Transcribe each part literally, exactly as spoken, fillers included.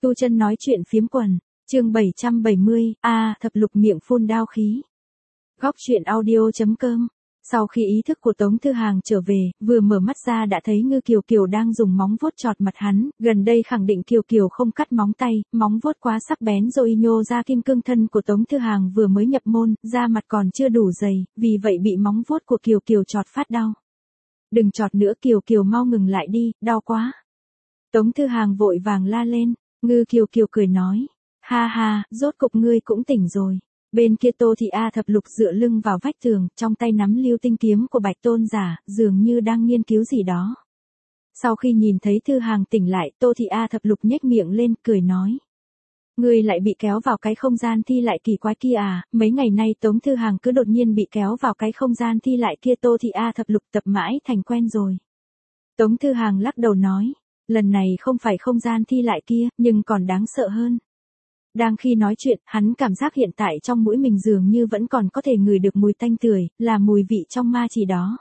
Tu Chân nói chuyện phiếm quần, chương bảy trăm bảy mươi, a thập lục miệng phun đao khí. Góc chuyện audio.com. Sau khi ý thức của Tống Thư Hàng trở về, vừa mở mắt ra đã thấy Ngư Kiều Kiều đang dùng móng vuốt chọt mặt hắn, gần đây khẳng định Kiều Kiều không cắt móng tay, móng vuốt quá sắc bén rồi nhô ra kim cương thân của Tống Thư Hàng vừa mới nhập môn, da mặt còn chưa đủ dày, vì vậy bị móng vuốt của Kiều Kiều chọt phát đau. Đừng chọt nữa Kiều Kiều, mau ngừng lại đi, đau quá. Tống Thư Hàng vội vàng la lên. Ngư Kiều Kiều cười nói, ha ha, rốt cục ngươi cũng tỉnh rồi. Bên kia Tô Thị A Thập Lục dựa lưng vào vách tường, trong tay nắm lưu tinh kiếm của Bạch Tôn Giả, dường như đang nghiên cứu gì đó. Sau khi nhìn thấy Thư Hàng tỉnh lại, Tô Thị A Thập Lục nhếch miệng lên, cười nói. Ngươi lại bị kéo vào cái không gian thi lại kỳ quái kia à, mấy ngày nay Tống Thư Hàng cứ đột nhiên bị kéo vào cái không gian thi lại kia. Tô Thị A Thập Lục tập mãi thành quen rồi. Tống Thư Hàng lắc đầu nói. Lần này không phải không gian thi lại kia, nhưng còn đáng sợ hơn. Đang khi nói chuyện, hắn cảm giác hiện tại trong mũi mình dường như vẫn còn có thể ngửi được mùi tanh tưởi, là mùi vị trong ma chỉ đó.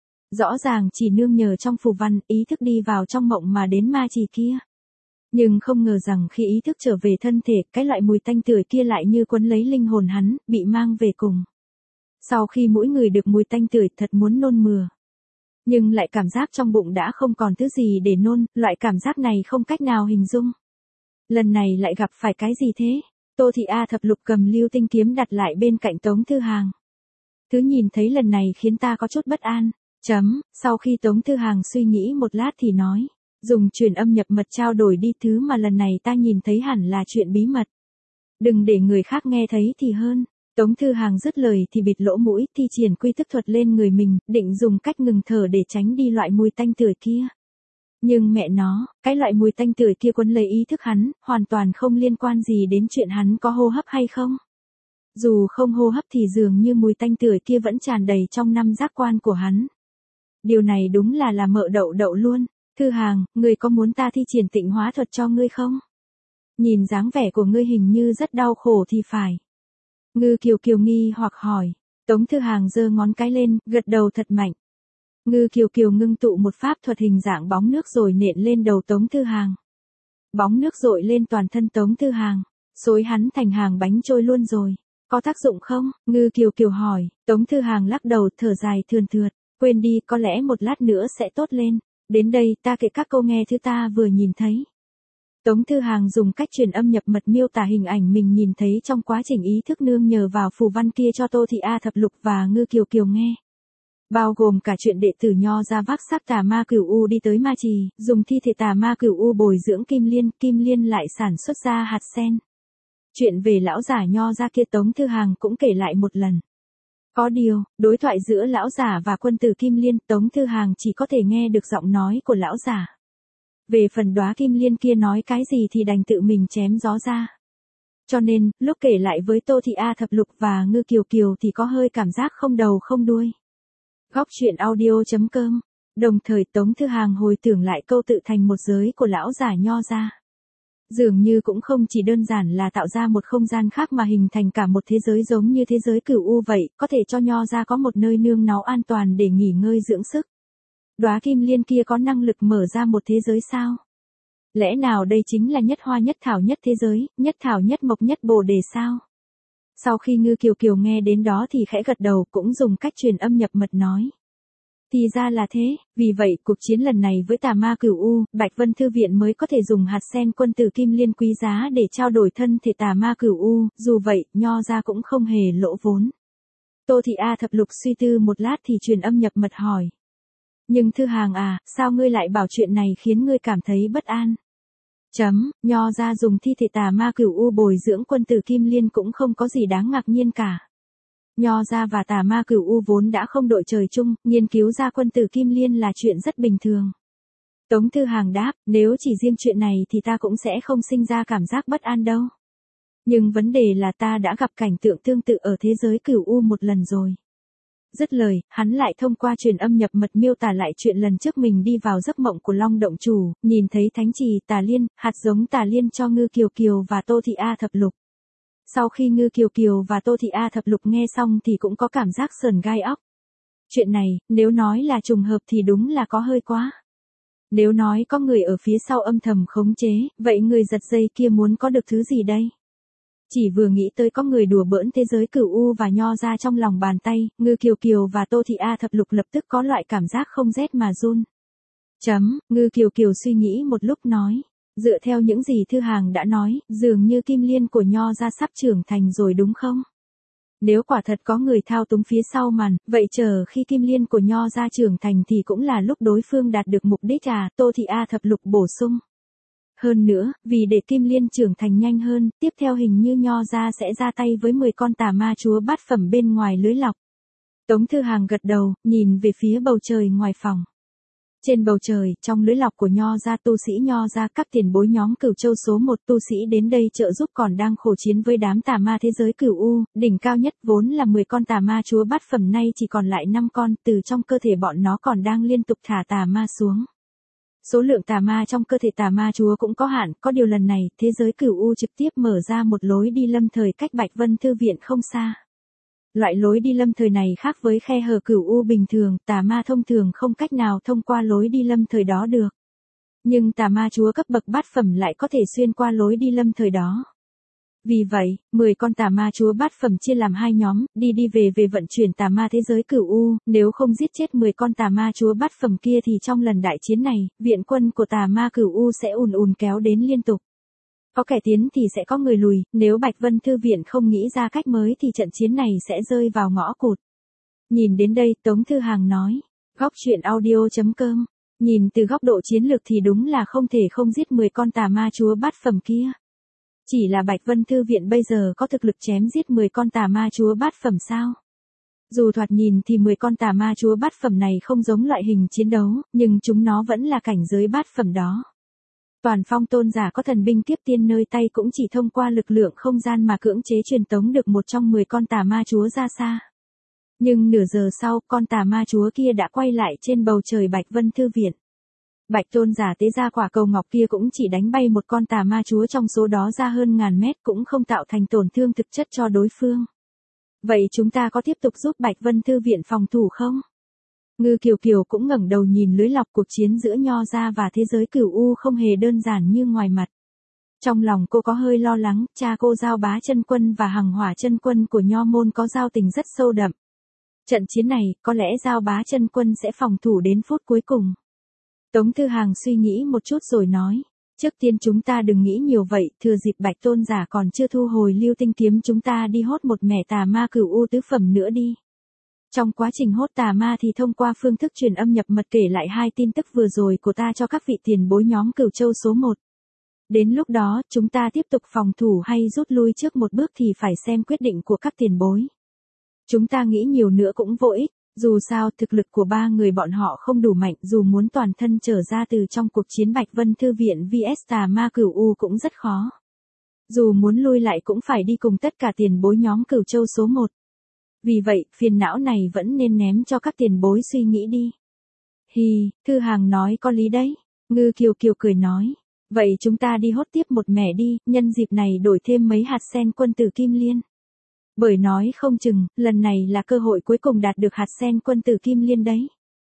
Rõ ràng chỉ nương nhờ trong phù văn, ý thức đi vào trong mộng mà đến ma chỉ kia. Nhưng không ngờ rằng khi ý thức trở về thân thể, cái loại mùi tanh tưởi kia lại như quấn lấy linh hồn hắn, bị mang về cùng. Sau khi mỗi người được mùi tanh tưởi thật muốn nôn mửa. Nhưng lại cảm giác trong bụng đã không còn thứ gì để nôn, loại cảm giác này không cách nào hình dung. Lần này lại gặp phải cái gì thế? Tô Thị A Thập Lục cầm lưu tinh kiếm đặt lại bên cạnh Tống Thư Hàng. Thứ nhìn thấy lần này khiến ta có chút bất an. Chấm, sau khi Tống Thư Hàng suy nghĩ một lát thì nói, dùng truyền âm nhập mật trao đổi đi, thứ mà lần này ta nhìn thấy hẳn là chuyện bí mật. Đừng để người khác nghe thấy thì hơn. Tống Thư Hàng dứt lời thì bịt lỗ mũi, thi triển quy thức thuật lên người mình, định dùng cách ngừng thở để tránh đi loại mùi tanh tưởi kia. Nhưng mẹ nó, cái loại mùi tanh tưởi kia quấn lấy ý thức hắn, hoàn toàn không liên quan gì đến chuyện hắn có hô hấp hay không. Dù không hô hấp thì dường như mùi tanh tưởi kia vẫn tràn đầy trong năm giác quan của hắn. Điều này đúng là là mợ đậu đậu luôn. Thư Hàng, ngươi có muốn ta thi triển tịnh hóa thuật cho ngươi không? Nhìn dáng vẻ của ngươi hình như rất đau khổ thì phải. Ngư Kiều Kiều nghi hoặc hỏi. Tống Thư Hàng giơ ngón cái lên, gật đầu thật mạnh. Ngư Kiều Kiều ngưng tụ một pháp thuật hình dạng bóng nước rồi nện lên đầu Tống Thư Hàng. Bóng nước dội lên toàn thân Tống Thư Hàng, xối hắn thành hàng bánh trôi luôn rồi. Có tác dụng không? Ngư Kiều Kiều hỏi. Tống Thư Hàng lắc đầu thở dài thườn thượt. Quên đi, có lẽ một lát nữa sẽ tốt lên. Đến đây ta kể các câu nghe thứ ta vừa nhìn thấy. Tống Thư Hàng dùng cách truyền âm nhập mật miêu tả hình ảnh mình nhìn thấy trong quá trình ý thức nương nhờ vào phù văn kia cho Tô Thị A Thập Lục và Ngư Kiều Kiều nghe. Bao gồm cả chuyện đệ tử Nho ra vác xác tà ma cửu u đi tới ma trì, dùng thi thể tà ma cửu u bồi dưỡng kim liên, kim liên lại sản xuất ra hạt sen. Chuyện về lão giả Nho ra kia Tống Thư Hàng cũng kể lại một lần. Có điều, đối thoại giữa lão giả và quân tử kim liên, Tống Thư Hàng chỉ có thể nghe được giọng nói của lão giả. Về phần đóa kim liên kia nói cái gì thì đành tự mình chém gió ra. Cho nên, lúc kể lại với Tô Thị A Thập Lục và Ngư Kiều Kiều thì có hơi cảm giác không đầu không đuôi. Góc chuyện audio.com. Đồng thời Tống Thư Hàng hồi tưởng lại câu tự thành một giới của lão giả Nho ra. Dường như cũng không chỉ đơn giản là tạo ra một không gian khác mà hình thành cả một thế giới giống như thế giới cửu u vậy, có thể cho Nho ra có một nơi nương náu an toàn để nghỉ ngơi dưỡng sức. Đóa kim liên kia có năng lực mở ra một thế giới sao? Lẽ nào đây chính là nhất hoa nhất thảo nhất thế giới, nhất thảo nhất mộc nhất bồ đề sao? Sau khi Ngư Kiều Kiều nghe đến đó thì khẽ gật đầu, cũng dùng cách truyền âm nhập mật nói. Thì ra là thế, vì vậy cuộc chiến lần này với tà ma cửu u, Bạch Vân Thư Viện mới có thể dùng hạt sen quân tử kim liên quý giá để trao đổi thân thể tà ma cửu u, dù vậy, Nho ra cũng không hề lỗ vốn. Tô Thị A Thập Lục suy tư một lát thì truyền âm nhập mật hỏi. Nhưng Thư Hàng à, sao ngươi lại bảo chuyện này khiến ngươi cảm thấy bất an? Chấm, Nho ra dùng thi thể tà ma cửu u bồi dưỡng quân tử kim liên cũng không có gì đáng ngạc nhiên cả. Nho ra và tà ma cửu u vốn đã không đội trời chung, nghiên cứu ra quân tử kim liên là chuyện rất bình thường. Tống Thư Hàng đáp, nếu chỉ riêng chuyện này thì ta cũng sẽ không sinh ra cảm giác bất an đâu. Nhưng vấn đề là ta đã gặp cảnh tượng tương tự ở thế giới cửu u một lần rồi. Dứt lời, hắn lại thông qua truyền âm nhập mật miêu tả lại chuyện lần trước mình đi vào giấc mộng của Long Động Chủ, nhìn thấy thánh trì tà liên, hạt giống tà liên cho Ngư Kiều Kiều và Tô Thị A Thập Lục. Sau khi Ngư Kiều Kiều và Tô Thị A Thập Lục nghe xong thì cũng có cảm giác sờn gai óc. Chuyện này, nếu nói là trùng hợp thì đúng là có hơi quá. Nếu nói có người ở phía sau âm thầm khống chế, vậy người giật dây kia muốn có được thứ gì đây? Chỉ vừa nghĩ tới có người đùa bỡn thế giới cửu u và nho ra trong lòng bàn tay, Ngư Kiều Kiều và Tô Thị A Thập Lục lập tức có loại cảm giác không rét mà run. Chấm, Ngư Kiều Kiều suy nghĩ một lúc nói. Dựa theo những gì Thư Hàng đã nói, dường như kim liên của nho ra sắp trưởng thành rồi đúng không? Nếu quả thật có người thao túng phía sau màn, vậy chờ khi kim liên của nho ra trưởng thành thì cũng là lúc đối phương đạt được mục đích à, Tô Thị A Thập Lục bổ sung. Hơn nữa, vì để kim liên trưởng thành nhanh hơn, tiếp theo hình như nho ra sẽ ra tay với mười con tà ma chúa bát phẩm bên ngoài lưới lọc. Tống Thư Hàng gật đầu, nhìn về phía bầu trời ngoài phòng. Trên bầu trời, trong lưới lọc của nho ra tu sĩ nho ra các tiền bối nhóm Cửu Châu số một tu sĩ đến đây trợ giúp còn đang khổ chiến với đám tà ma thế giới Cửu U, đỉnh cao nhất vốn là mười con tà ma chúa bát phẩm nay chỉ còn lại năm con, từ trong cơ thể bọn nó còn đang liên tục thả tà ma xuống. Số lượng tà ma trong cơ thể tà ma chúa cũng có hạn, có điều lần này, thế giới Cửu U trực tiếp mở ra một lối đi lâm thời cách Bạch Vân Thư Viện không xa. Loại lối đi lâm thời này khác với khe hở Cửu U bình thường, tà ma thông thường không cách nào thông qua lối đi lâm thời đó được. Nhưng tà ma chúa cấp bậc bát phẩm lại có thể xuyên qua lối đi lâm thời đó. Vì vậy, mười con tà ma chúa bát phẩm chia làm hai nhóm, đi đi về về vận chuyển tà ma thế giới Cửu U, nếu không giết chết mười con tà ma chúa bát phẩm kia thì trong lần đại chiến này, viện quân của tà ma Cửu U sẽ ùn ùn kéo đến liên tục. Có kẻ tiến thì sẽ có người lùi, nếu Bạch Vân Thư Viện không nghĩ ra cách mới thì trận chiến này sẽ rơi vào ngõ cụt. Nhìn đến đây, Tống Thư Hàng nói, góc truyện audio chấm com, nhìn từ góc độ chiến lược thì đúng là không thể không giết mười con tà ma chúa bát phẩm kia. Chỉ là Bạch Vân Thư Viện bây giờ có thực lực chém giết mười con tà ma chúa bát phẩm sao? Dù thoạt nhìn thì mười con tà ma chúa bát phẩm này không giống loại hình chiến đấu, nhưng chúng nó vẫn là cảnh giới bát phẩm đó. Toàn phong tôn giả có thần binh tiếp tiên nơi tay cũng chỉ thông qua lực lượng không gian mà cưỡng chế truyền tống được một trong mười con tà ma chúa ra xa. Nhưng nửa giờ sau, con tà ma chúa kia đã quay lại trên bầu trời Bạch Vân Thư Viện. Bạch tôn giả tế ra quả cầu ngọc kia cũng chỉ đánh bay một con tà ma chúa trong số đó ra hơn ngàn mét cũng không tạo thành tổn thương thực chất cho đối phương. Vậy chúng ta có tiếp tục giúp Bạch Vân Thư Viện phòng thủ không? Ngư Kiều Kiều cũng ngẩng đầu nhìn lưới lọc cuộc chiến giữa nho ra và thế giới Cửu U không hề đơn giản như ngoài mặt. Trong lòng cô có hơi lo lắng, cha cô Giao Bá Chân Quân và Hằng Hỏa Chân Quân của nho môn có giao tình rất sâu đậm. Trận chiến này, có lẽ Giao Bá Chân Quân sẽ phòng thủ đến phút cuối cùng. Tống Thư Hàng suy nghĩ một chút rồi nói, trước tiên chúng ta đừng nghĩ nhiều vậy, thừa dịp Bạch tôn giả còn chưa thu hồi Lưu Tinh kiếm chúng ta đi hốt một mẻ tà ma Cửu U tứ phẩm nữa đi. Trong quá trình hốt tà ma thì thông qua phương thức truyền âm nhập mật kể lại hai tin tức vừa rồi của ta cho các vị tiền bối nhóm Cửu Châu số một. Đến lúc đó, chúng ta tiếp tục phòng thủ hay rút lui trước một bước thì phải xem quyết định của các tiền bối. Chúng ta nghĩ nhiều nữa cũng vô ích, dù sao thực lực của ba người bọn họ không đủ mạnh, dù muốn toàn thân trở ra từ trong cuộc chiến Bạch Vân Thư Viện vs tà ma Cửu U cũng rất khó. Dù muốn lui lại cũng phải đi cùng tất cả tiền bối nhóm Cửu Châu số một. Vì vậy, phiền não này vẫn nên ném cho các tiền bối suy nghĩ đi. Hì, Thư Hàng nói có lý đấy. Ngư Kiều Kiều cười nói. Vậy chúng ta đi hốt tiếp một mẻ đi, nhân dịp này đổi thêm mấy hạt sen quân tử Kim Liên. Bởi nói không chừng, lần này là cơ hội cuối cùng đạt được hạt sen quân tử Kim Liên đấy.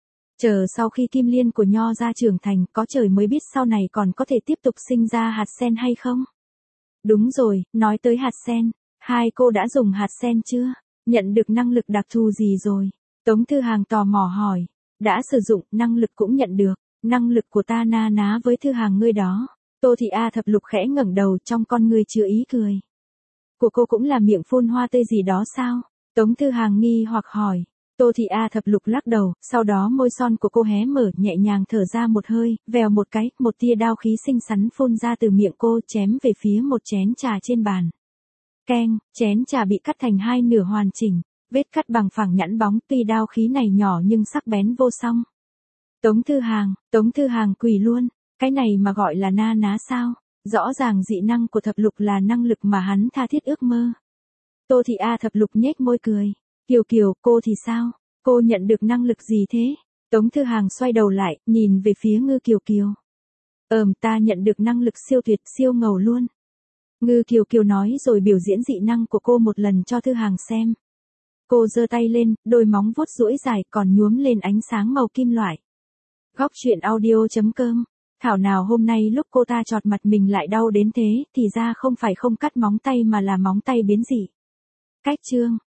Chờ sau khi Kim Liên của nho ra trưởng thành, có trời mới biết sau này còn có thể tiếp tục sinh ra hạt sen hay không. Đúng rồi, nói tới hạt sen, hai cô đã dùng hạt sen chưa? Nhận được năng lực đặc thù gì rồi? Tống Thư Hàng tò mò hỏi. Đã sử dụng, năng lực cũng nhận được. Năng lực của ta na ná với Thư Hàng ngươi đó. Tô Thị A Thập Lục khẽ ngẩng đầu trong con ngươi chứa ý cười. Của cô cũng là miệng phun hoa tươi gì đó sao? Tống Thư Hàng nghi hoặc hỏi. Tô Thị A Thập Lục lắc đầu, sau đó môi son của cô hé mở nhẹ nhàng thở ra một hơi, vèo một cái, một tia đao khí xinh xắn phun ra từ miệng cô chém về phía một chén trà trên bàn. Keng, chén trà bị cắt thành hai nửa hoàn chỉnh, vết cắt bằng phẳng nhẵn bóng, tuy đao khí này nhỏ nhưng sắc bén vô song. Tống Thư Hàng, Tống Thư Hàng quỳ luôn, cái này mà gọi là na ná sao? Rõ ràng dị năng của Thập Lục là năng lực mà hắn tha thiết ước mơ. Tô Thị A Thập Lục nhếch môi cười. Kiều Kiều, cô thì sao? Cô nhận được năng lực gì thế? Tống Thư Hàng xoay đầu lại, nhìn về phía Ngư Kiều Kiều. Ờm, ta nhận được năng lực siêu tuyệt, siêu ngầu luôn. Ngư Kiều Kiều nói rồi biểu diễn dị năng của cô một lần cho Thư Hàng xem. Cô giơ tay lên, đôi móng vuốt duỗi dài còn nhuốm lên ánh sáng màu kim loại. Góc chuyện audio chấm com. Thảo nào hôm nay lúc cô ta chọt mặt mình lại đau đến thế, thì ra không phải không cắt móng tay mà là móng tay biến dị. Cách chương.